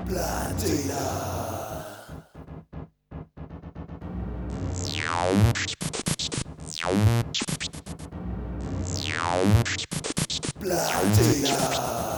Blood dealer. Blood dealer.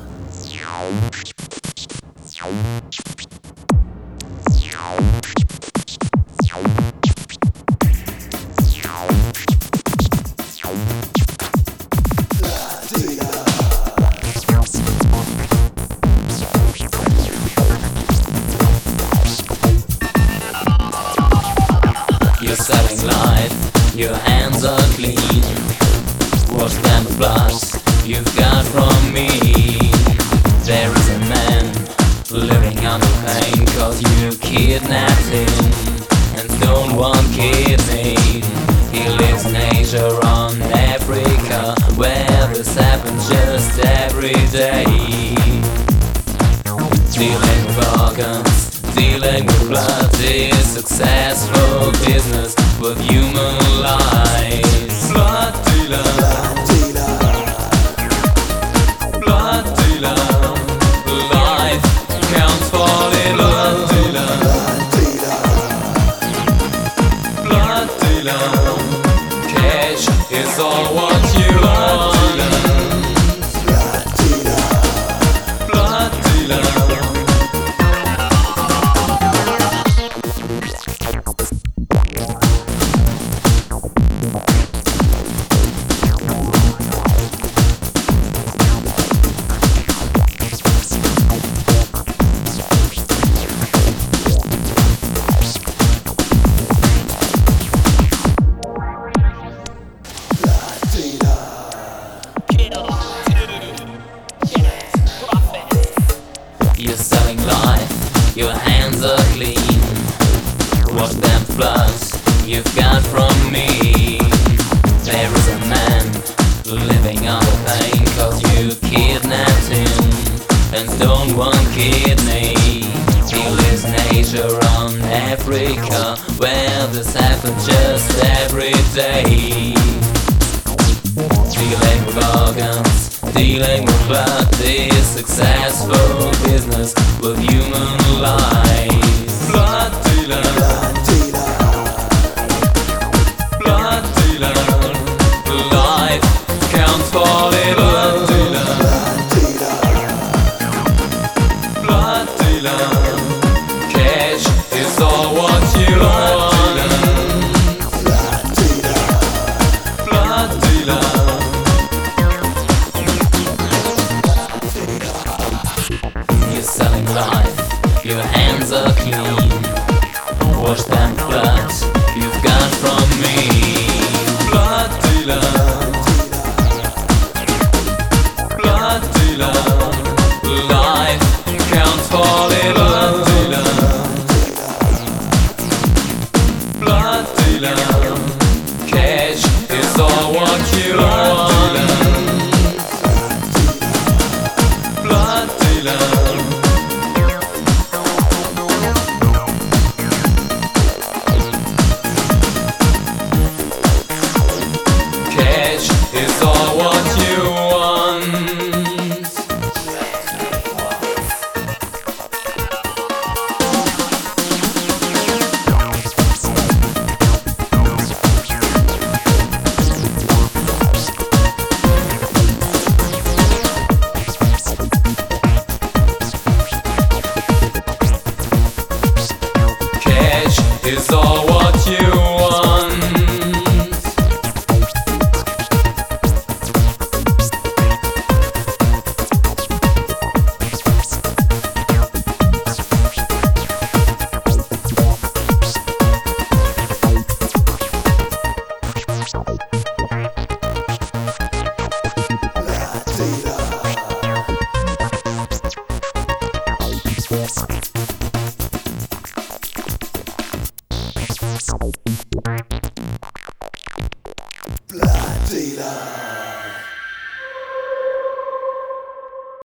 You're selling life, your hands are clean. Wash them the blood you've got from me. There is a man living under pain, cause you kidnapped him and stole one kidney. He lives in Asia or in Africa, where this happens just every day. Dealing with organs, dealing with blood is successful business with human lives. Blood dealer, blood dealer, life counts for little. Blood dealer, cash is all what you want. Blood dealer. You're selling life, your hands are clean. Wash them blood you've got from me. There is a man living under pain, cause you kidnapped him and stole one kidney. He lives in Asia or in Africa, where this happens just every day. Dealing with organs, dealing with blood is successful business with human lives. Blood dealer, blood dealer, life counts for little. Blood dealer, cash is all what you want. Blood dealer. You're selling life, your hands are clean. Wash them blood you've got from me. Blood dealer, blood dealer, life counts for little. Blood dealer, cash is all what you want. Blood dealer. Cash is all what you want. Cash is all what you want. Blood dealer.